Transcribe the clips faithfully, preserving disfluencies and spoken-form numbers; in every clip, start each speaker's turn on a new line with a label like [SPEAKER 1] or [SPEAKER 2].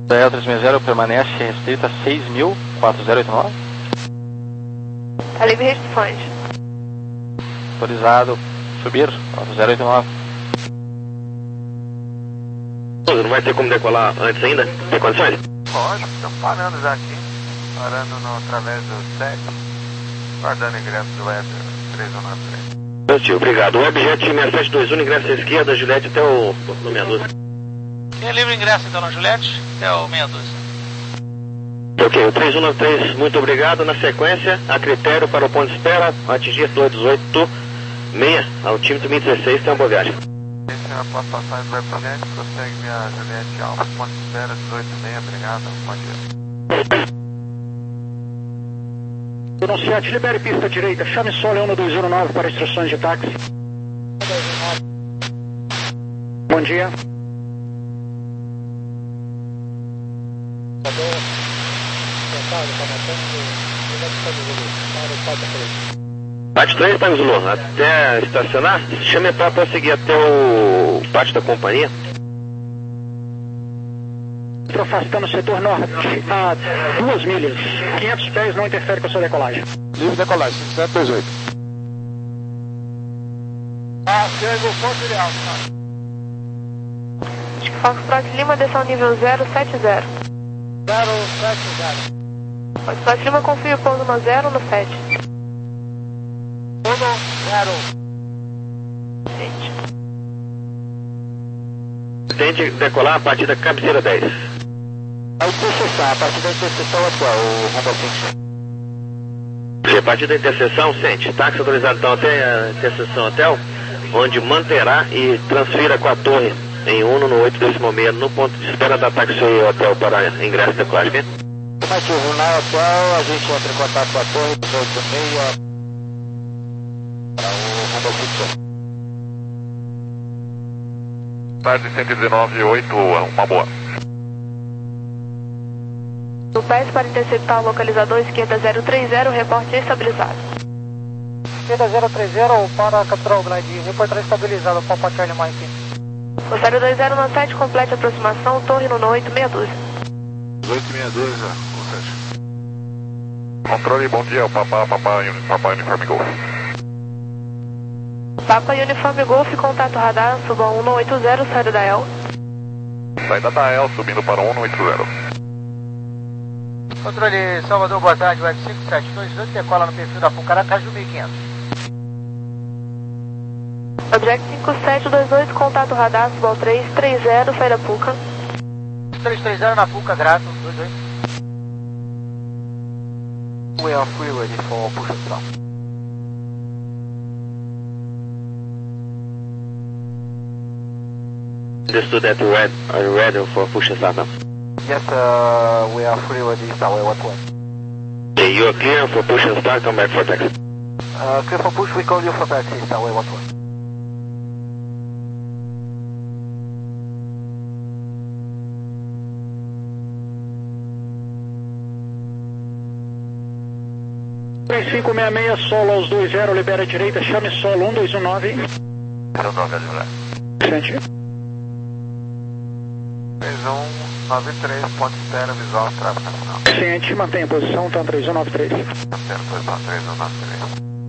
[SPEAKER 1] Delta três seis zero permanece restrita a seis mil quatro zero oito nove.
[SPEAKER 2] Tá livre restrições.
[SPEAKER 1] Autorizado subir quatro zero oito nove.
[SPEAKER 3] Não vai ter como decolar antes ainda? Tem condições?
[SPEAKER 4] Pode, estamos parando já aqui. Parando no, através do sete. Guardando ingresso do Web três um nove três.
[SPEAKER 3] Positivo, obrigado. O Webjet seis sete dois um, ingresso à esquerda, Juliette até o no meia dúzia.
[SPEAKER 5] Tem livre ingresso então na Juliette até o meia dúzia.
[SPEAKER 3] Ok, o três um nove três, muito obrigado. Na sequência, a critério para o ponto de espera, atingir dois dezoito seis, altímetro mil e dezesseis, tem uma boa viagem.
[SPEAKER 4] Esse é a passagem do Webjet, prossegue minha Juliette Alfa, ponto de espera dezoito seis, obrigado, bom dia.
[SPEAKER 6] Denunciante, libere pista direita, chame só Leona dois zero nove para instruções de táxi. Bom dia.
[SPEAKER 3] Pátio três, Tango Zulu, até estacionar, chame para prosseguir até o pátio da companhia.
[SPEAKER 6] Afastando o setor norte a duas milhas. quinhentos pés não interfere com a sua decolagem.
[SPEAKER 4] Livre decolagem, cinco zero dois oito. Ah, chegou o ponto ideal,
[SPEAKER 2] Acho que Foxtrot Lima, desceu nível zero sete zero.
[SPEAKER 4] zero sete zero.
[SPEAKER 2] Foxtrot Lima, confirma o pouso no zero no sete.
[SPEAKER 4] Pouso zero.
[SPEAKER 2] Gente.
[SPEAKER 3] Tente decolar a partir da cabeceira dez.
[SPEAKER 6] A interseção, a partir da interseção atual, o Honda cinco.
[SPEAKER 3] A partir da interseção, sente. Táxi autorizado então até a interseção hotel, onde manterá e transfira com a torre em Uno no oito décimo seis no ponto de espera da táxi hotel para ingresso da decolagem.
[SPEAKER 6] Afirmativo, na atual a gente entra em contato com a torre dezoito seis para o Honda cinco.
[SPEAKER 4] Tarde cento e dezenove, oito, uma boa.
[SPEAKER 2] No P E S para interceptar o localizador esquerda zero três zero, reporte estabilizado.
[SPEAKER 6] Esquerda zero três zero para capturar o glide, reportar estabilizado, Papa Charlie Mike.
[SPEAKER 2] O zero dois zero no sete, complete a aproximação, torre no oito meia dúzia.
[SPEAKER 4] oito seis dois, controle, bom dia, o Papa, Papa, Papa Uniforme Golf.
[SPEAKER 2] Papa Uniforme Golf, contato radar, suba um um oito zero, saída da E L.
[SPEAKER 4] Saída da E L, subindo para um um oito zero.
[SPEAKER 6] Controle Salvador, boa tarde, Web cinco sete dois oito, decola no perfil da Pucará, Caju mil e quinhentos.
[SPEAKER 2] Object cinco sete dois oito, contato radar, suba três três zero, saída Puca.
[SPEAKER 6] três três zero na Puca, grato, dois oito. We are free ready for push and start.
[SPEAKER 3] Understood that you read, are you ready for push and start now?
[SPEAKER 6] Yes, uh, we are free ready, Starway one one.
[SPEAKER 3] Okay, you are clear for push and start, come back for taxi.
[SPEAKER 6] Uh, clear for push, we call you for taxi, Starway one one. três cinco seis seis, solo aos dois zero, libera a direita, chame solo um dois um nove.
[SPEAKER 4] zero nove, Adilé.
[SPEAKER 6] Sente.
[SPEAKER 4] três um nove três, ponto de espera, visual, tráfego nacional.
[SPEAKER 6] Sente, mantenha a posição, tá três um nove três.
[SPEAKER 4] Mantendo posição três um nove três.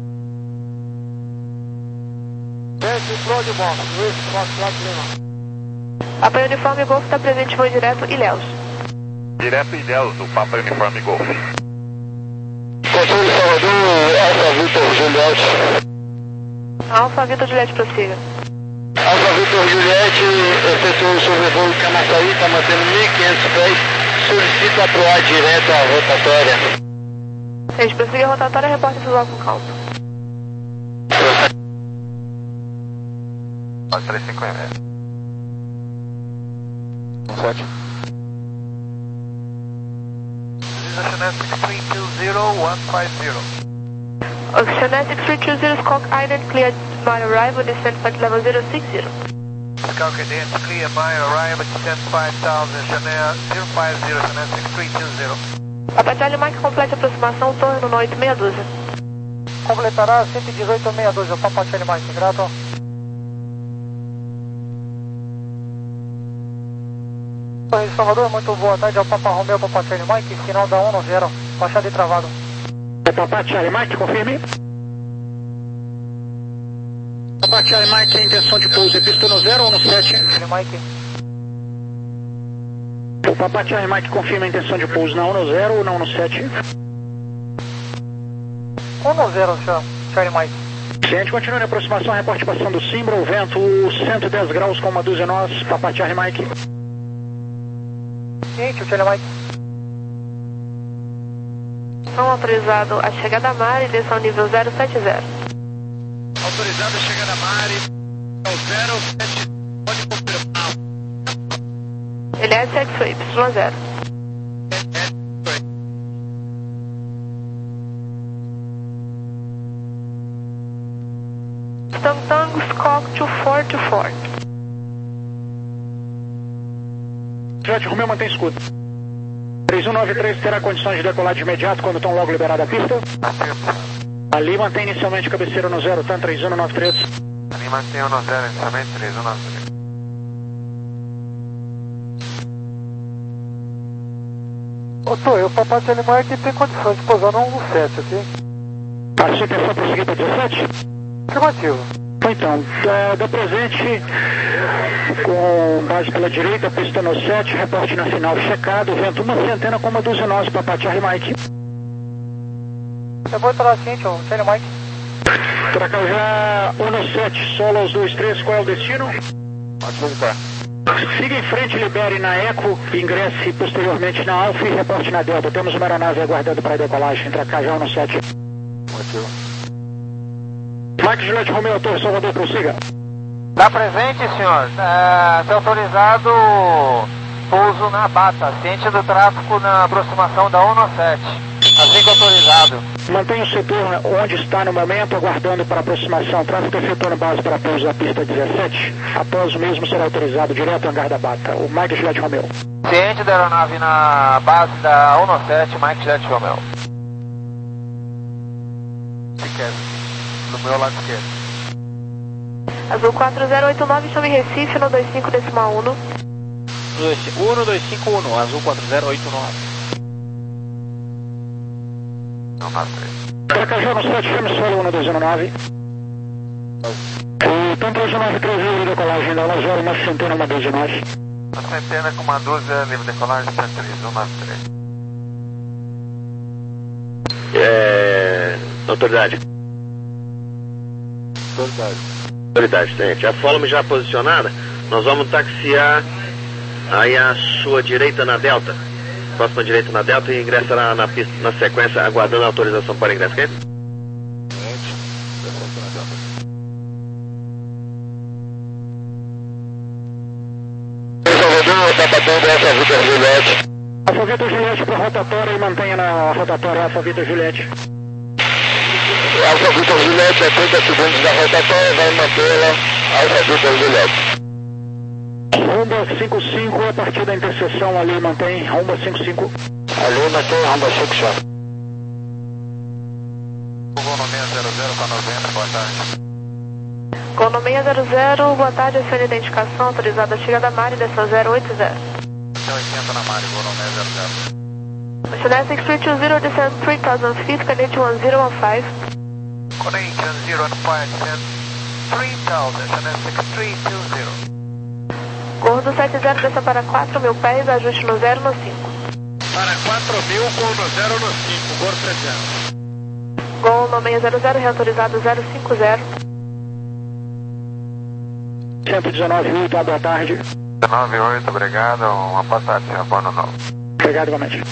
[SPEAKER 6] Sente, flow de box, Luiz, Fox, Fox, Lima.
[SPEAKER 2] Papa Uniforme Golf está presente, voo direto, Ilhéus.
[SPEAKER 4] Direto Ilhéus, do Papa Uniforme Golf.
[SPEAKER 6] Controle Salvador, Alfa Vitor Juliette.
[SPEAKER 2] Alfa Vitor Juliette, prossiga.
[SPEAKER 6] Alfa Vitor Juliette, efetuou o sobrevoo em Camaçari, está mantendo mil e quinhentos pés, solicita aproar direto a rotatória.
[SPEAKER 2] Gente, prossiga a rotatória, reporte visual com calma.
[SPEAKER 4] Pode três cinco seis.
[SPEAKER 6] Sete.
[SPEAKER 4] Oceanetic three two zero one five zero.
[SPEAKER 2] Oceanetic three two zero, Skunk Island, cleared my arrival, descent flight level zero six zero.
[SPEAKER 4] Skunk Island, clear my arrival, descent five thousand, Chanel zero five zero, Oceanetic three two zero.
[SPEAKER 2] Papa Charlie Mike, complete a aproximação, torre no oito meia dúzia.
[SPEAKER 6] Completará cento e dezoito meia dúzia, Papa Charlie Mike, grato.
[SPEAKER 7] Torre de Salvador, muito boa tarde, é o Papa Romeo, Papa Charlie Mike, final da um zero, baixada e travado.
[SPEAKER 8] É Papa Charlie Mike, confirme. Papa Charlie Mike, a intenção de pouso é pista no zero ou no sete?
[SPEAKER 7] Charlie Mike.
[SPEAKER 8] O Papa Charlie Mike confirma a intenção de pouso na um no zero ou não no sete?
[SPEAKER 7] um no zero, senhor, Charlie Mike.
[SPEAKER 8] Ciente, continua na aproximação, reporte passando o Simbra, vento cento e dez graus com uma dúzia nós, Papa Charlie Mike.
[SPEAKER 7] Ciente, Charlie Mike.
[SPEAKER 2] Som autorizado a chegada a mar e desceu nível zero sete zero.
[SPEAKER 6] Autorizado a chegada a mar e ao zero sete, pode confirmar.
[SPEAKER 2] Ele é sexo Y zero. Tang Scott to four to four.
[SPEAKER 8] Jet Romeo mantém escudo. três um nove três terá condições de decolar de imediato quando tão logo liberada a pista. Ali mantém inicialmente cabeceira no zero, TAM três um nove três.
[SPEAKER 4] Ali mantém no zero, inicialmente três um nove três.
[SPEAKER 7] Ô, Torre, o Papa Charlie Mike tem condições de pousar no um sete, ok?
[SPEAKER 8] A sua intenção para seguir para dezessete?
[SPEAKER 7] Afirmativo.
[SPEAKER 8] Então, da, da presente, com base pela direita, pista no sete, reporte na final checado, vento uma centena com uma dúzia nós, Papa Charlie Mike.
[SPEAKER 7] Eu vou entrar ciente, ô, Charlie Mike.
[SPEAKER 8] Tracajá um no sete, solo aos dois três, qual é o destino?
[SPEAKER 4] Pode voltar.
[SPEAKER 8] Siga em frente, libere na Eco, ingresse posteriormente na Alfa e reporte na Delta. Temos uma aeronave aguardando para a decolagem, Tracajá um no sete.
[SPEAKER 4] Motivo.
[SPEAKER 8] Mike Juliette Romeo, Torre Salvador, prossiga.
[SPEAKER 9] Está presente, senhor. Está é, autorizado pouso na Bata, ciente do tráfego na aproximação da um no sete. Assim que autorizado.
[SPEAKER 8] Mantenha o setor onde está no momento, aguardando para aproximação. Tráfego efetuando base para pouso da pista dezessete. Após o mesmo será autorizado direto ao hangar da Bata. O Mike Juliette Romeo.
[SPEAKER 9] Ciente da aeronave na base da um no sete, Mike Juliette Romeo.
[SPEAKER 4] No meu lado esquerdo.
[SPEAKER 2] Azul quatro zero oito nove, chame Recife no dois cinco decimal um.
[SPEAKER 1] um dois cinco um, azul quatro zero oito nove.
[SPEAKER 4] Não, nove três.
[SPEAKER 8] Tracajá no sete, chame solo um dois um nove. O TAM três um nove três, livre decolagem da um zero, uma centena, uma dúzia nós.
[SPEAKER 4] Uma centena com uma dúzia, livre decolagem, TAM três um nove três.
[SPEAKER 3] É... autoridade.
[SPEAKER 4] Autoridade.
[SPEAKER 3] Autoridade, gente. A Follow já posicionada, nós vamos taxiar aí à sua direita na Delta. Próxima direita na Delta e ingressará na pista na sequência, aguardando a autorização para ingresso, ok?
[SPEAKER 6] Salvador, tá batendo essa Vitor Juliette.
[SPEAKER 8] Alfa Vitor Juliette para rotatória e mantenha na rotatória Alfa Vitor Juliette.
[SPEAKER 6] Alfa Vitor Juliette, a trinta segundos da rotatória, vai mantê-la. Alfa Vitor Juliette.
[SPEAKER 8] Rumba cinco cinco, a partir da interseção ali mantém, Rumba cinco cinco.
[SPEAKER 6] Ali mantém, Rumba cinco cinco.
[SPEAKER 4] Vou no seis zero zero para noventa, boa tarde.
[SPEAKER 2] Gol no seis zero zero, boa tarde, a sua identificação autorizada a chegada a mar e desceu zero oito zero.
[SPEAKER 4] Então oitenta na Mari, vou no seis zero zero.
[SPEAKER 2] Oceanic three two zero, descend three thousand feet, Canadian one zero one five.
[SPEAKER 4] Canadian zero one five, descend three thousand, Oceanic three two zero.
[SPEAKER 2] Gordo sete zero, desça para quatro mil pés, ajuste no zero no cinco.
[SPEAKER 6] Para quatro mil com no zero no cinco, Gordo sete zero.
[SPEAKER 2] Gol no seis zero zero, reautorizado zero cinco zero.
[SPEAKER 8] cento e dezenove, oito, boa tarde.
[SPEAKER 4] dezenove oito, obrigado. Uma passagem, senhor Bono novo.
[SPEAKER 8] Obrigado, igualmente.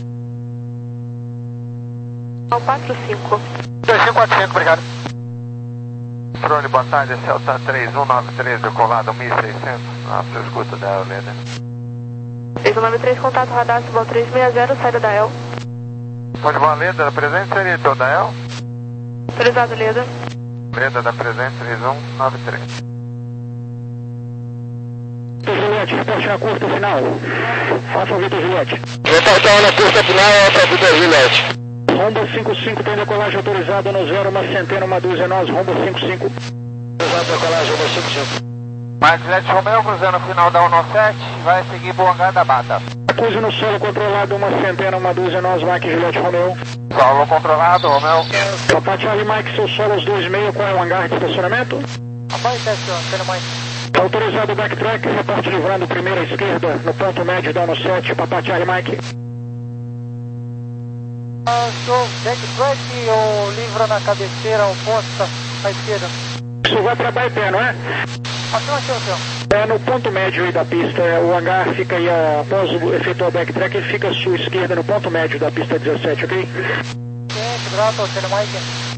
[SPEAKER 2] Ao quatro cinco.
[SPEAKER 9] dois cinco quatro cinco, obrigado.
[SPEAKER 4] Trone, boa tarde. Esse é o TAM três um nove três, decolado mil e seiscentos. Na sua escuta da Aurélia.
[SPEAKER 2] três um nove três, contato radar, Subal três seis zero, saída da El.
[SPEAKER 4] Pode voar Leda da presente, seria toda El?
[SPEAKER 2] Autorizado, Leda.
[SPEAKER 4] Leda da presente, três um nove três.
[SPEAKER 8] Juliette, reporte na curta final. Alfa Vitor Juliette.
[SPEAKER 6] Reportar na curta final, Alfa Vitor Juliette.
[SPEAKER 8] Rumba cinco cinco, tem decolagem autorizada no zero, uma centena, uma dúzia nós, Rumba cinco cinco.
[SPEAKER 6] Autorizado decolagem, Rumba cinco cinco.
[SPEAKER 9] Mike Juliette Romeo cruzando o final da um sete, vai seguir pro hangar da Bata.
[SPEAKER 8] Cruze no solo controlado, uma centena, uma dúzia, nós, Mike Juliette Romeo.
[SPEAKER 9] Solo controlado, Romeo.
[SPEAKER 8] Papa Charlie Mike, seu solo aos dois meio, qual é o hangar de estacionamento?
[SPEAKER 7] Abaixo, Antena Mike.
[SPEAKER 8] Autorizado o backtrack, reporte livrando primeira esquerda, no ponto médio da um sete, Papa Charlie Mike.
[SPEAKER 7] Ah, show, backtrack ou livra na cabeceira oposta à esquerda?
[SPEAKER 8] Isso vai para bypass, não é?
[SPEAKER 7] Ação, ação, ação.
[SPEAKER 8] É no ponto médio aí da pista, o hangar fica aí, após o efetuar o backtrack, ele fica à sua esquerda, no ponto médio da pista dezessete, ok?
[SPEAKER 7] Sim, grato, Antena Mike.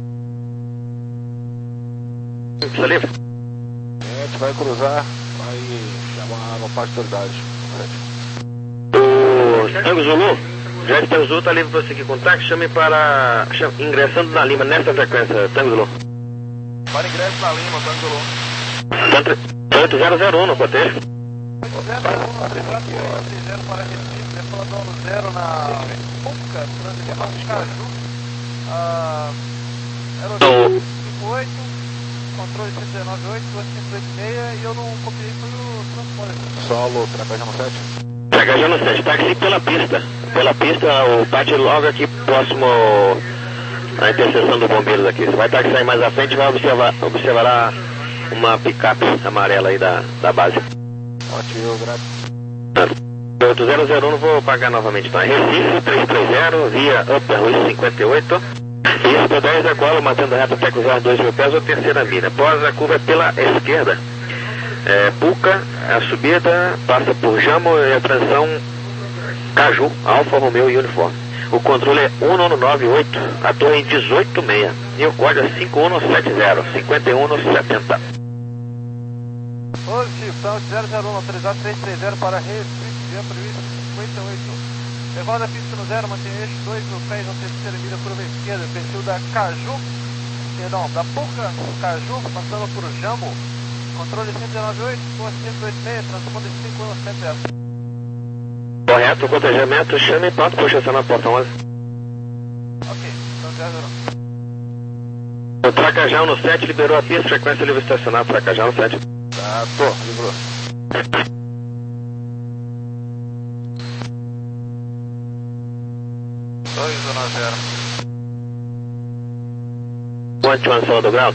[SPEAKER 3] Pista livre?
[SPEAKER 10] A gente vai cruzar, vai chamar a parte de autoridade.
[SPEAKER 3] O Tango Zulu, Jet Tango Zulu está livre para seguir contato, chame para... Chame, ingressando na Lima, nessa frequência, Tango Zulu.
[SPEAKER 10] Para ingresso na Lima, Tango Zulu.
[SPEAKER 3] oito zero zero um no cotejo.
[SPEAKER 10] oito zero zero um, três zero para Recife, decolador zero na Puca, transição de Caju. Aeroporto cinco oito, controle cento e dezenove oito, duzentos e cinquenta e seis e eu não copiei foi o transporte. Solo, Tracajano sete.
[SPEAKER 3] Tracajano sete, táxi pela pista. Pela pista, o bate logo aqui próximo à interseção do Bombeiros aqui. Você vai taxiar mais à frente e vai observar, observará uma picape amarela aí da, da base.
[SPEAKER 10] Ótimo, graças.
[SPEAKER 3] oito zero zero um, vou pagar novamente, tá? Recife três três zero, via Upper Ruiz cinquenta e oito. Pista dez da cola, mantendo reta até cruzar dois mil pés ou terceira milha. Após a curva pela esquerda. É, Puca, a subida, passa por Jamo e a transição Caju, Alfa Romeo e Uniforme. O controle é um nove nove oito, a torre em dezoito seis e o código é cinco um sete zero, cinco um setenta.
[SPEAKER 10] Positivo, South zero zero um, autorizado três três zero para Recife, via previsto cinquenta e oito. Levada a pista no zero, mantém eixo dois mil pés na terceira milha, curva esquerda, perfil da Caju, perdão, da Puca, Caju, passando por Jamo, controle cento e dezenove oito, curva cento e oitenta e seis, transponder cinco um sete zero.
[SPEAKER 3] Correto, cotejamento, chame pronto, puxa essa na porta onze.
[SPEAKER 10] Ok, então zero zero um.
[SPEAKER 3] O Tracajão no sete liberou a pista, frequência livre estacionado, Tracajão no sete.
[SPEAKER 10] Tá, tô, livrou. dois um zero.
[SPEAKER 3] One to one solo do ground.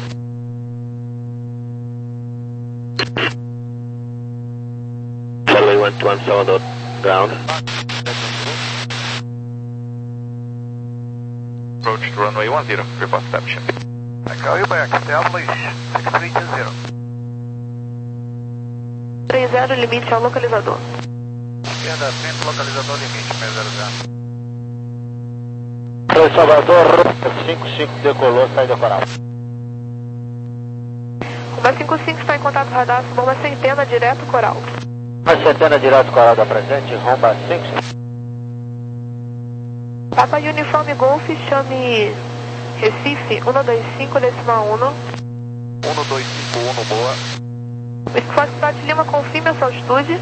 [SPEAKER 3] Runway one to one solo do ground.
[SPEAKER 4] Approach to runway one zero, report reception.
[SPEAKER 10] I call you back, establish six three two zero.
[SPEAKER 2] três zero, limite ao localizador.
[SPEAKER 10] Esquerda, centro, localizador, limite, seis zero zero.
[SPEAKER 9] Oi, Salvador, cinco cinco decolou, saída coral.
[SPEAKER 2] Uma cinco cinco está em contato radar, suba uma centena direto coral.
[SPEAKER 9] Uma centena direto coral da presente, romba cinco cinco.
[SPEAKER 2] Papa Uniforme Golf, chame Recife, um dois cinco decimal um.
[SPEAKER 10] um dois cinco um, boa.
[SPEAKER 2] Whisky Cidade Lima, confirme a sua altitude.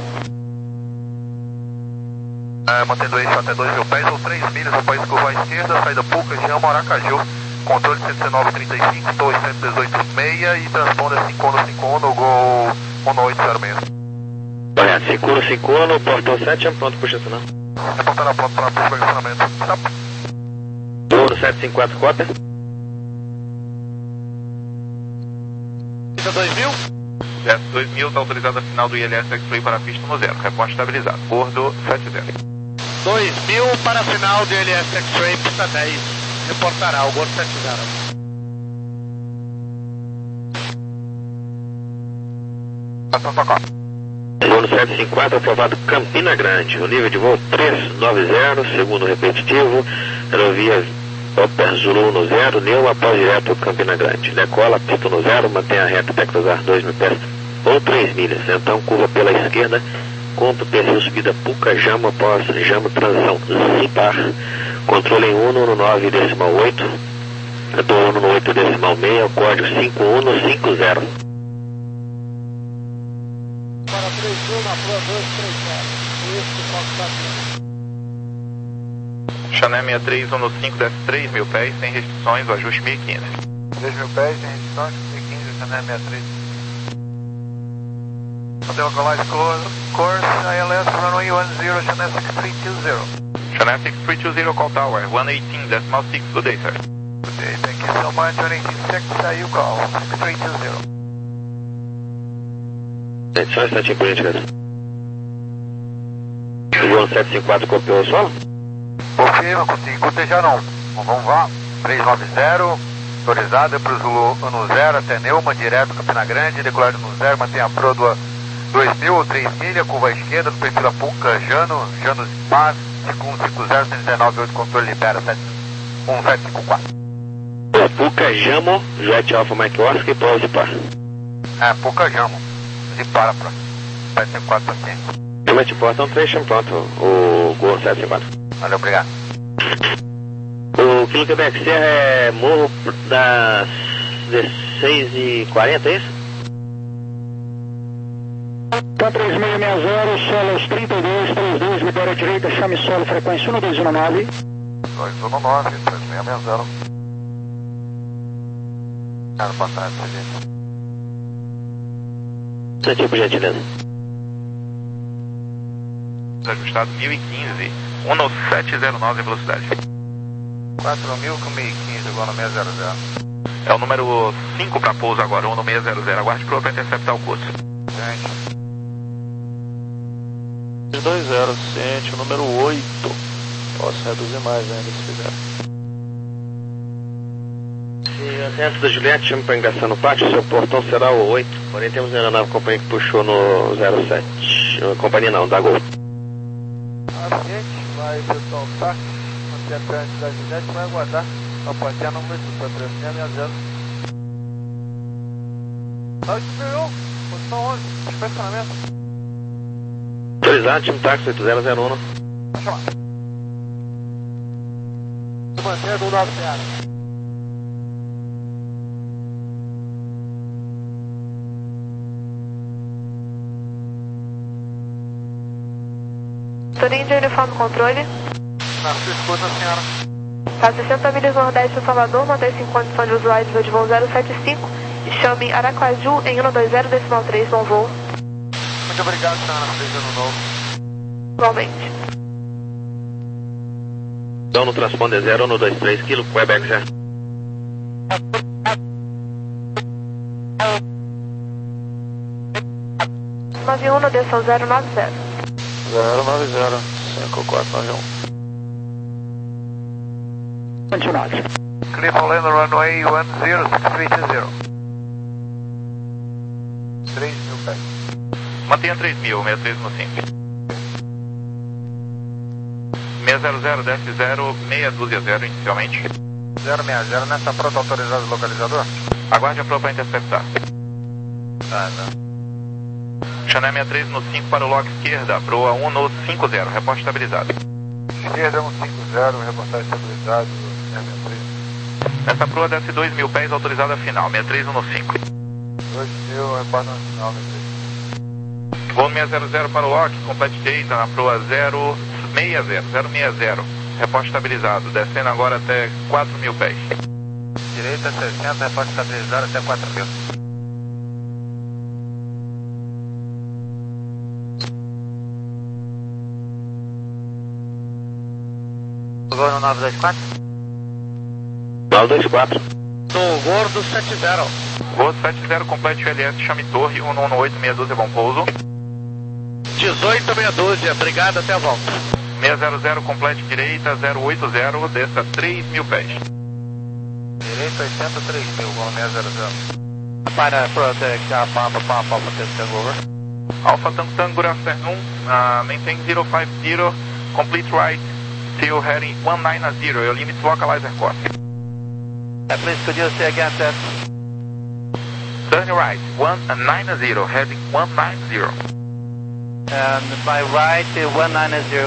[SPEAKER 10] É, mantendo eixo até dois mil pés ou três milhas, após curva à esquerda, saída Puca, Jamo, Aracaju, controle cento e dezenove trinta e cinco, torre cento e dezoito seis e transponder cinco um cinco um no gol um oito zero seis.
[SPEAKER 3] Correto, cinco um cinco um no portão sete, pronto, puxa sinal.
[SPEAKER 10] Reportará pronto para posicionamento.
[SPEAKER 3] um sete cinco quatro, cópia.
[SPEAKER 10] Pista dois mil?
[SPEAKER 4] Jet dois mil está autorizado a final do I L S X-Ray para a pista no zero, reporte estabilizado, bordo sete zero.
[SPEAKER 10] dois mil para a final do I L S X-Ray, pista dez, reportará o bordo sete zero.
[SPEAKER 4] Ação tocar.
[SPEAKER 3] Voo sete cinco quatro, aprovado Campina Grande. O nível de voo trezentos e noventa, segundo repetitivo. Aerovia Upper Zulu no zero, Neu após direto Campina Grande. Decola, pista no zero, mantém a reta até cruzar dois mil pés ou três milhas. Então curva pela esquerda, contra o perfil subida Puca, Jamo após Jamo, transição Zipar. Controle em um nove decimal oito. Do um oito decimal seis, código cinco um cinco zero.
[SPEAKER 7] Para três dois, na Pro dois três zero. Esse que foco está aqui.
[SPEAKER 4] Chané sessenta e três, um cinco, desce três mil pés, sem restrições, o ajuste mil e quinze.
[SPEAKER 10] três mil pés, sem restrições, mil e quinze, Chané sessenta e três.
[SPEAKER 4] Hotel Localized Course, I L S runway one zero, Channel six three two zero.
[SPEAKER 11] Channel six three two zero, call tower, one eighteen decimal six, good day, sir.
[SPEAKER 4] Good day, thank you so much, one eighteen six, uh, you call, six three two zero.
[SPEAKER 3] Só um instantinho, por gentileza. O sete cinco quatro copiou o solo?
[SPEAKER 4] Ok, não consigo cotejar não. Bom, vamos lá, três nove zero, autorizada para o Zulu no zero até Neuma, direto Campina Grande, decolar no zero, mantém a proa dois mil ou três milha, curva esquerda, do perfil Apuca, Jano, Jano Spa, cinco um cinco zero, cento e dezenove, oito, controle libera, um sete cinco quatro.
[SPEAKER 3] Apuca, Jamo, Jet Alpha Mike Oscar e Paulo Spa.
[SPEAKER 4] É, Apuca, Jamo, e para para sete cinco quatro paciente.
[SPEAKER 3] Chama de porta, um trecho, pronto, o Gol sete cinco quatro.
[SPEAKER 4] Valeu, obrigado.
[SPEAKER 3] O Kilo Quebec Serra é morro das dezesseis e quarenta, é isso?
[SPEAKER 8] Tá três seis seis zero, solos trinta e dois, trinta e dois, libera a direita, chame solo, frequência um dois um nove.
[SPEAKER 4] dois um nove, três seis seis zero. Cara, boa tarde, gente.
[SPEAKER 3] Santinho, por gentileza.
[SPEAKER 11] Ajustado mil e quinze, um sete zero nove velocidade.
[SPEAKER 4] quatro mil com mil e quinze, agora no seis zero zero.
[SPEAKER 11] É o número cinco para pouso agora, um no seis zero zero. Aguarde para interceptar o curso.
[SPEAKER 4] Gente.
[SPEAKER 1] dois zero, ciente, o número oito. Posso reduzir mais ainda se fizer.
[SPEAKER 3] E assento da Juliette, chame para ingressar no pátio, seu portão será o oito. Porém temos uma aeronave companhia que puxou no zero sete. Companhia não, da Gol.
[SPEAKER 10] A gente vai pessoal o táxi, manter a frente da Juliette, vai aguardar a partida número para três seis seis zero. Tá disponível, posição onze, estacionamento.
[SPEAKER 3] Autorizado, time táxi oito zero zero um.
[SPEAKER 10] Pode chamar. Manter do nove zero.
[SPEAKER 2] Torinho de uniforme controle.
[SPEAKER 10] Na sua escuta, senhora.
[SPEAKER 2] Tá sessenta milhas nordeste do Salvador, mantém-se em condição de usuário de voo zero sete cinco e chame Aracaju em um dois zero decimal três, bom voo.
[SPEAKER 10] Muito obrigado, senhora. Feliz ano novo.
[SPEAKER 2] Igualmente.
[SPEAKER 3] Então no transponder zero um dois três, Kilo Quebec já.
[SPEAKER 2] nove um, desção zero nove zero.
[SPEAKER 1] zero nove zero, cinco quatro nove um.
[SPEAKER 8] Continuado.
[SPEAKER 4] Cleveland Land Runway one zero six three two zero. três mil pés.
[SPEAKER 11] Mantenha três mil, sessenta e três no cinco. seis zero zero, desce zero, meia dúzia zero inicialmente.
[SPEAKER 4] zero seis zero, nessa pronta autorizado localizador?
[SPEAKER 11] Aguarde a proa para interceptar.
[SPEAKER 4] Ah, não.
[SPEAKER 11] Channel sessenta e três no cinco para o lock esquerda, proa um no cinco zero, reporte estabilizado.
[SPEAKER 4] Esquerda um cinco zero, reportagem estabilizado, sessenta e três.
[SPEAKER 11] Essa proa desce dois mil pés, autorizada final, sessenta e três no cinco.
[SPEAKER 4] dois mil, reporte nacional, sessenta e três.
[SPEAKER 11] Voo seis zero zero para o lock, complete data na proa zero seis zero, zero seis zero, reporte estabilizado, descendo agora até quatro mil pés.
[SPEAKER 4] Direita sessenta, reporte estabilizado até quatro mil.
[SPEAKER 9] Voo no nove dois quatro?
[SPEAKER 3] nove dois quatro.
[SPEAKER 9] No Gordo sete zero.
[SPEAKER 11] Voo sete zero, complete L S, chame torre, um um oito, meia dúzia, bom pouso.
[SPEAKER 9] dezoito meia dúzia, obrigado, até a volta.
[SPEAKER 11] seis zero zero, complete direita, zero oito zero, desça três mil pés.
[SPEAKER 4] Direita oitenta, três mil, voo seis zero zero.
[SPEAKER 9] Para protect, a pampa, pampa, pampa, tango over.
[SPEAKER 11] Alpha Tango Tango, good afternoon, uh, maintain zero five zero, complete right, till heading one nine zero, your limit localizer course.
[SPEAKER 9] Uh, please, could you say again that?
[SPEAKER 11] Turn right, one nine zero, heading one nine zero.
[SPEAKER 9] And by right, one nine zero.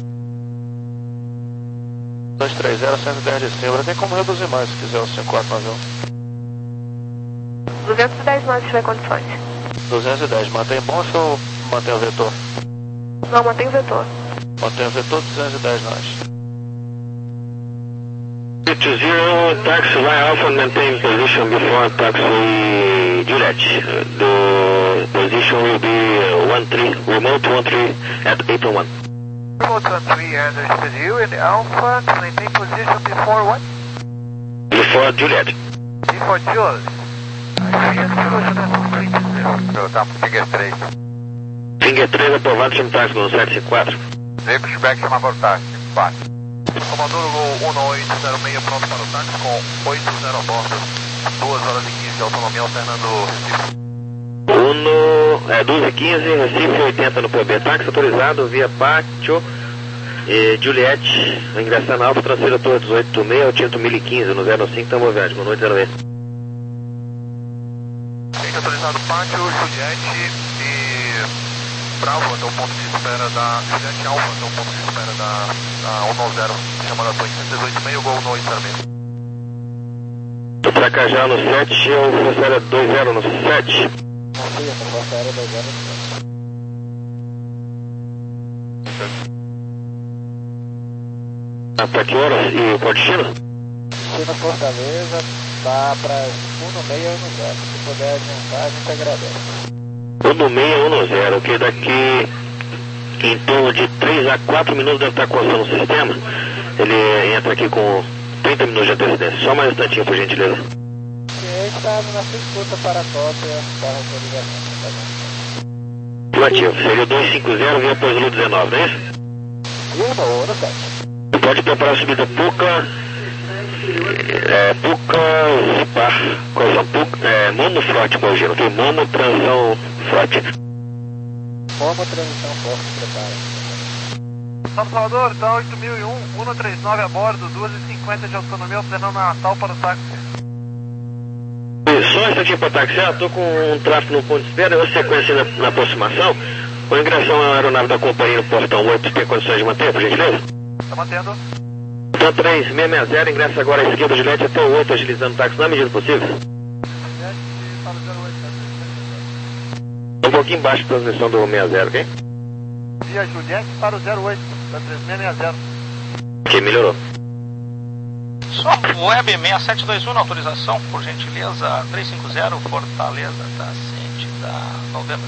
[SPEAKER 1] dois três zero, cento e dez de cima. Tem como reduzir mais se quiser o cinco quatro nove um.
[SPEAKER 2] duzentos e dez mais se tiver condições.
[SPEAKER 1] duzentos e dez, mantém bom ou mantém o vetor?
[SPEAKER 2] Não, mantém o vetor.
[SPEAKER 1] Mantém o vetor, duzentos e dez nós.
[SPEAKER 3] to zero, taxi right Alpha, maintain position before taxi Juliet. The position will be one three, remote one three at eight oh one.
[SPEAKER 10] Remote one three, understood you, and Alpha to maintain position before what?
[SPEAKER 3] Before Juliet.
[SPEAKER 10] Before Juliet. I see a
[SPEAKER 4] Tá, Finger três.
[SPEAKER 3] Finger três aprovado, chama táxi no sete cinco quatro.
[SPEAKER 4] Veio pro Quebec, chama voltar, cinco quatro.
[SPEAKER 10] Comandante Gol um oito zero seis pronto para o táxi com oito zero a bordo. duas horas e quinze de autonomia alternando Recife.
[SPEAKER 3] Uno, é, doze e quinze, Recife oitenta no P B. Táxi autorizado via Pátio e Juliet. Ingressando na Alfa, transfira Torre dezoito seis, Altinto mil e quinze no zero cinco, Tambo Verde. Boa noite, zero seis.
[SPEAKER 10] Fica autorizado Pátio, Juliet e Bravo até o ponto de espera da Juliet Alfa até o ponto de espera da, da um nove zero, chamando a Torre dezoito seis, Gol um oito zero seis.
[SPEAKER 3] Tracajá no sete, ou Força Aérea dois zero no sete.
[SPEAKER 7] Força Aérea dois zero no sete.
[SPEAKER 3] Ah, pra que horas? E qual destino?
[SPEAKER 7] Destino Fortaleza, tá para um seis um zero. Se puder adiantar, a gente agradece.
[SPEAKER 3] um seis um zero, que daqui em torno de três a quatro minutos deve estar coçando o sistema. Ele entra aqui com trinta minutos de antecedência. Só mais um instantinho, por gentileza.
[SPEAKER 7] E está na sua escuta para a cópia da autorização.
[SPEAKER 3] Ativo, seria o dois cinco zero via Poslu dezenove, não é isso?
[SPEAKER 7] Isso, ouro sete.
[SPEAKER 3] Pode preparar a subida Puca, é, Puca, Zipar, quais são? Puca, é, Momo Frote, corrigindo, ok? Momo Transição Frote.
[SPEAKER 7] Momo Transição Forte, prepara.
[SPEAKER 10] São Salvador, tá oito mil e um, cento e trinta e nove a bordo, duas e cinquenta de autonomia, alternando Natal para o táxi.
[SPEAKER 3] Só um instantinho para taxiar, estou com um tráfego no ponto de espera, eu sequência na, na aproximação. Com ingressão à aeronave da companhia no portão oito, tem condições de manter, por gentileza?
[SPEAKER 10] Tá mantendo.
[SPEAKER 3] Então três seis seis zero, ingressa agora à esquerda, Juliette até o oito, agilizando o táxi na medida possível. Um pouquinho embaixo da transmissão do sessenta, ok?
[SPEAKER 10] Via Juliette para o zero oito, da três seis seis zero.
[SPEAKER 3] Ok, melhorou.
[SPEAKER 5] Só Web seis sete dois um na autorização, por gentileza, três cinco zero, Fortaleza, tá ciente da novembro.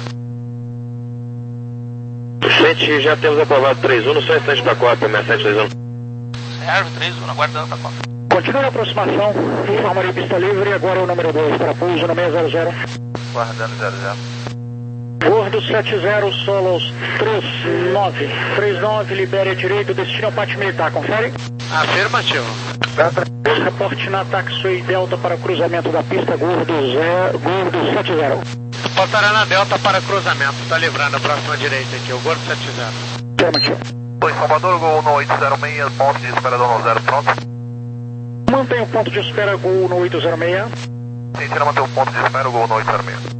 [SPEAKER 3] Ciente, já temos aprovado três um, só instante para a cópia, seis sete dois um.
[SPEAKER 5] Serve, três um, aguardando a cópia.
[SPEAKER 8] Continua a aproximação, informaria pista livre, agora o número dois para pouso no seis zero zero.
[SPEAKER 10] Guardando zero zero.
[SPEAKER 8] Gordo sete zero, Solos três nove. três nove, libere direito, destino ao pátio militar, confere?
[SPEAKER 9] Afirmativo.
[SPEAKER 8] Reporte na Taxway Delta para cruzamento da pista, Gordo, zero, Gordo sete zero.
[SPEAKER 9] Reportará na Delta para cruzamento, tá livrando a próxima direita aqui, o Gordo sete zero.
[SPEAKER 8] Afirmativo.
[SPEAKER 10] Oi, Salvador, Gol um oito zero seis, ponto de espera do um zero, pronto.
[SPEAKER 8] Mantém o ponto de espera, Gol um oito zero seis.
[SPEAKER 10] Sentindo manter o ponto de espera, Gol um oito zero seis.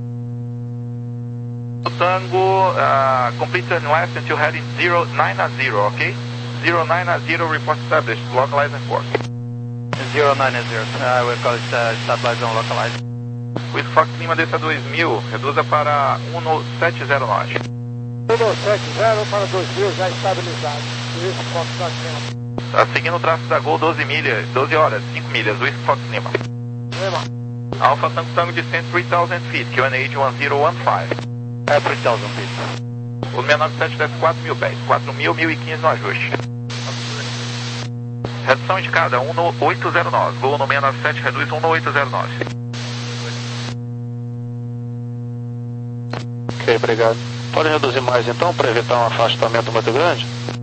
[SPEAKER 11] Tango, uh, complete turn left until heading zero nine zero, okay? zero nine zero, report established, localize and work.
[SPEAKER 9] zero nine zero, I will call it uh, stabilize and localize.
[SPEAKER 11] Whisky Fox Lima desça dois mil, reduza para um sete zero nove.
[SPEAKER 7] um sete zero para dois mil, já estabilizado. Isso, Fox nós temos.
[SPEAKER 11] Tá seguindo o tráfego da Gol doze milhas, doze horas, cinco milhas, Whisky Fox Lima.
[SPEAKER 7] Lima.
[SPEAKER 11] Alpha Tango Tango descend três mil feet, Q N H um zero um cinco.
[SPEAKER 9] É três mil feet.
[SPEAKER 11] O seis nove sete desce quatro mil pés, quatro mil, mil e quinze no ajuste. Redução indicada, um oito zero nove, Gol no seis nove sete reduz um oito zero nove.
[SPEAKER 1] Ok, obrigado. Pode reduzir mais então, para evitar um afastamento muito grande?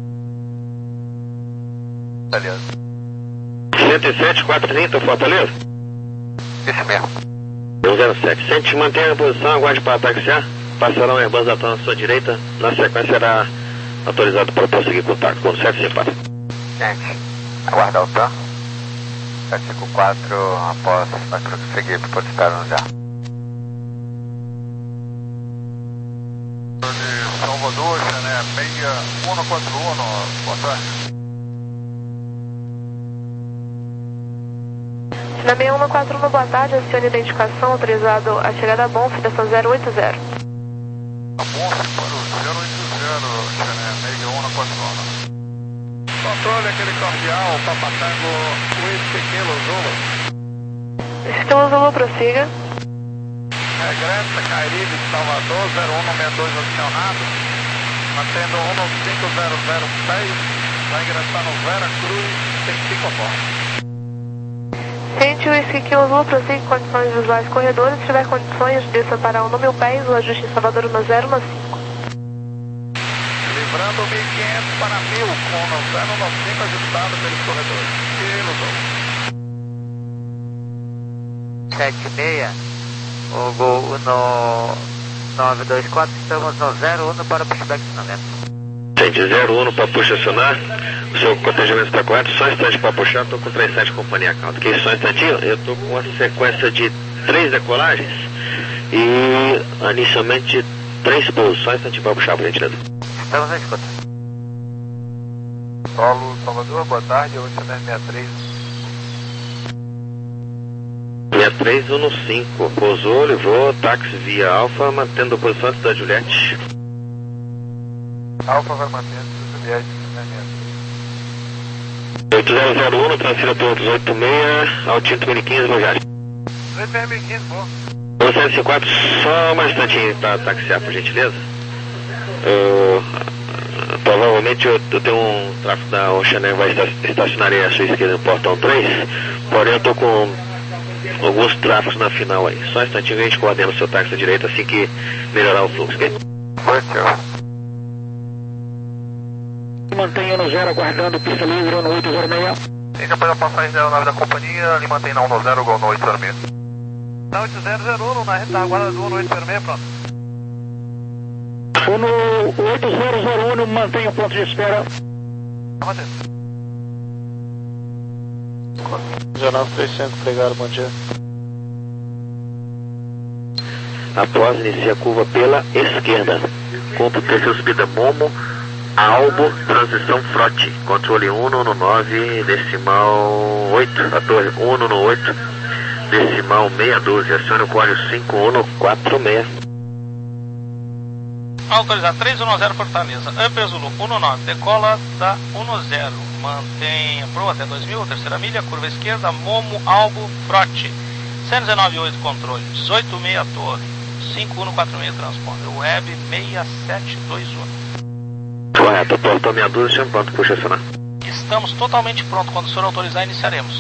[SPEAKER 10] Beleza.
[SPEAKER 3] cento e sete, quatrocentos e trinta, Fortaleza?
[SPEAKER 10] Isso mesmo.
[SPEAKER 3] um zero sete. Sente, mantenha a posição, aguarde para taxiar. Passarão Airbus da TAM à sua direita. Na sequência será autorizado para prosseguir com o táxi. Com sete cinco quatro.
[SPEAKER 4] Gente, aguardar o TAM. sete cinco quatro, após vai prosseguir para o espera no já.
[SPEAKER 10] Salvador, né? Meia um quatro um, boa tarde.
[SPEAKER 2] Na seis um quatro um, boa tarde, acione identificação, autorizado a chegada a Bonf, estação zero oito zero.
[SPEAKER 10] A Bonf para o zero oito zero, né? Meia um quatro um.
[SPEAKER 4] Controle aquele cordial, Papatango, Whisky Kilo Zulu.
[SPEAKER 2] Kilo Zulu, prossiga.
[SPEAKER 4] Regressa, Caribe de Salvador, zero um nove dois acionado. Mantendo um nove cinco zero zero seis. Vai ingressar no Vera Cruz, tem cinco pontos.
[SPEAKER 2] Sente o Whisky Kilo Zulu, prossiga em condições visuais corredores. Se tiver condições, desça para um no mil pés, o ajuste em Salvador um zero um cinco.
[SPEAKER 4] Livrando mil e quinhentos para mil, com zero nove cinco ajustado pelos corredores. Kilo Zulu.
[SPEAKER 9] sete seis, o Gol no nove dois quatro, estamos no zero um para pushback de acionamento.
[SPEAKER 3] Gente, zero um para push acionar, o seu cotejamento está correto, só um instante para puxar, estou com trinta e sete companhia count. Que só um instantinho, eu estou com uma sequência de três decolagens e inicialmente três pousos, só um instantinho para puxar, por gentileza.
[SPEAKER 9] Estamos na escuta.
[SPEAKER 4] Solo Salvador, boa tarde, oito sessenta e três.
[SPEAKER 3] sessenta e três um cinco, pousou, livrou, táxi via Alfa, mantendo a posição antes da Juliette.
[SPEAKER 4] Alfa vai mantendo, Juliette,
[SPEAKER 3] oito zero zero um, transfira para oito oito seis, Altinto mil e quinze, Bogart.
[SPEAKER 4] oito zero mil e quinze, bom.
[SPEAKER 3] um sete cinco quatro, só mais um instantinho para taxiar, por gentileza. Eu, provavelmente eu, eu tenho um tráfego da Ocean Air, vai estacionar aí à sua esquerda no portão três, porém eu estou com alguns tráfegos na final aí. Só um instantinho que a gente coordena o seu táxi à direita assim que melhorar o fluxo, ok?
[SPEAKER 8] Mantenha no zero, aguardando pista livre no oito zero seis.
[SPEAKER 4] Fica para a passagem da nave da companhia, ali mantém na um zero, Gol no oito zero seis.
[SPEAKER 10] Na oito zero zero um, na retaguarda do no oito zero seis, pronto.
[SPEAKER 8] O no oito zero zero um, mantém o ponto de espera.
[SPEAKER 7] Jornal três cinco, obrigado, bom dia.
[SPEAKER 3] Após inicia a curva pela esquerda. Conta terceira subida Momo, Albo, transição Frote. Controle um no nove, decimal oito. A torre um no oito, decimal seis doze. Acione o código cinco um no quatro seis.
[SPEAKER 5] Autorizado três um zero Fortaleza, Upper Zulu um nove, decola da um zero, mantém a proa até dois mil, terceira milha, curva esquerda, Momo, Albo, Frote, cento e dezenove oito controle, dezoito seis torre, cinco um quatro seis transponder, web seis sete dois um.
[SPEAKER 3] Correto, portão meia dúzia, chama pronto, puxa acionar.
[SPEAKER 5] Estamos totalmente prontos, quando o senhor autorizar iniciaremos.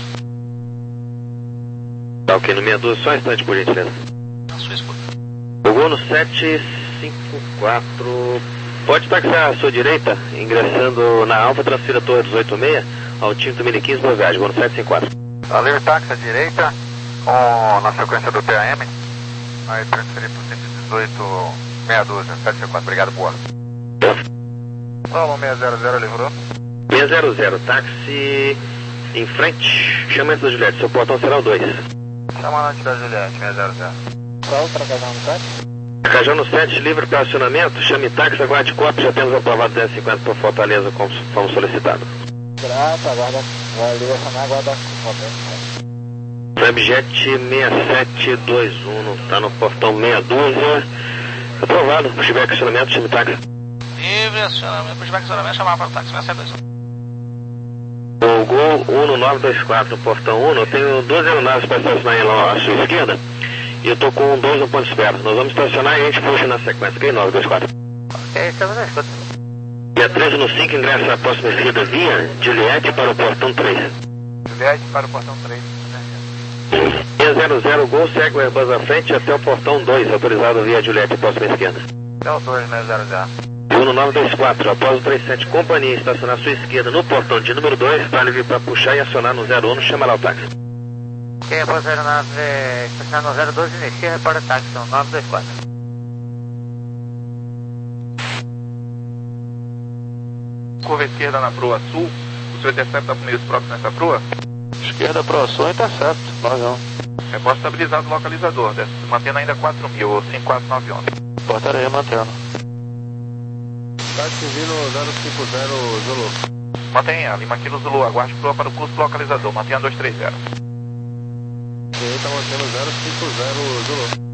[SPEAKER 3] Tá ok, no meia dúzia, só um instante por gentileza.
[SPEAKER 5] Na sua escuta.
[SPEAKER 3] O Gol no sete cinco quatro, pode taxar à sua direita, ingressando na Alfa, transfira a torre dezoito seis, ao Tinto mil e quinze, Bogart, Gol no sete cinco quatro.
[SPEAKER 4] A livre táxi à direita, com, na sequência do T A M, aí transferir para o cento e dezoito, meia dúzia, sete cinco quatro, obrigado, boa. Solo seis zero zero, livrou.
[SPEAKER 3] seis zero zero, táxi em frente, chama antes da Juliette, seu portão será o dois.
[SPEAKER 4] Chama antes da Juliette, seis zero zero.
[SPEAKER 7] Qual para casar no sete?
[SPEAKER 3] Cajão no sete, livre para acionamento, chame táxi, aguarde cópia, já temos aprovado dez cinquenta por Fortaleza, como solicitado.
[SPEAKER 7] Grato, aguarda, vai direcionar, aguarda o
[SPEAKER 3] Webjet seis sete dois um, está no portão meia dúzia, aprovado, pushback acionamento, chame táxi.
[SPEAKER 5] Livre acionamento, pushback acionamento, chamar para o táxi, seis sete dois um.
[SPEAKER 3] O Gol um no nove dois quatro, no portão um, eu tenho duas aeronaves para estacionar lá à sua esquerda. E eu estou com dois no ponto de espera. Nós vamos estacionar e a gente puxa na sequência. Ok, nove dois quatro.
[SPEAKER 9] Ok, estamos na escuta.
[SPEAKER 3] Dia treze no cinco, ingressa a próxima esquerda via Juliette para o portão três.
[SPEAKER 4] Juliette para o portão três.
[SPEAKER 3] seis zero zero, Gol, segue o Airbus à frente até o portão dois, autorizado via Juliette, próxima esquerda.
[SPEAKER 4] Até o dois, seis zero zero.
[SPEAKER 3] um no nove dois quatro, após o trinta e sete, companhia estacionar à sua esquerda no portão de número dois, vale vir para puxar e acionar no zero um, chama lá o táxi.
[SPEAKER 9] Ok, após a aeronave estacionar no zero doze, inicia, repara táxi, são nove dois quatro.
[SPEAKER 11] Curva esquerda na proa sul, o seu intercepta por meios próprios nessa proa?
[SPEAKER 7] Esquerda pro sul, intercepto, vazão.
[SPEAKER 11] Repórter estabilizado localizador, mantendo ainda quatro mil, ou cinco quatro nove onze.
[SPEAKER 7] Portaria mantendo.
[SPEAKER 4] Táxi vindo zero cinco zero Zulu.
[SPEAKER 11] Mantenha, Lima Kilo Zulu, aguarde proa para o curso localizador, mantenha dois três zero.
[SPEAKER 4] Está mantendo zero cinco zero Zulu.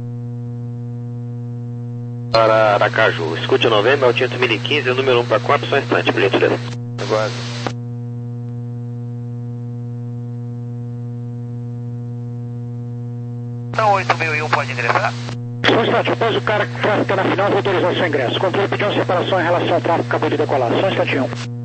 [SPEAKER 3] Para Aracaju, escute o novembro, Altinto mil e quinze, o número um para quatro, só um instante, por gentileza.
[SPEAKER 4] Aguarde. Então oito mil e um pode ingressar?
[SPEAKER 8] Só um instante, após o cara que está na final, vou autorizar seu ingresso. Controle pediu uma separação em relação ao tráfego que acabou de decolar. Só um instantinho.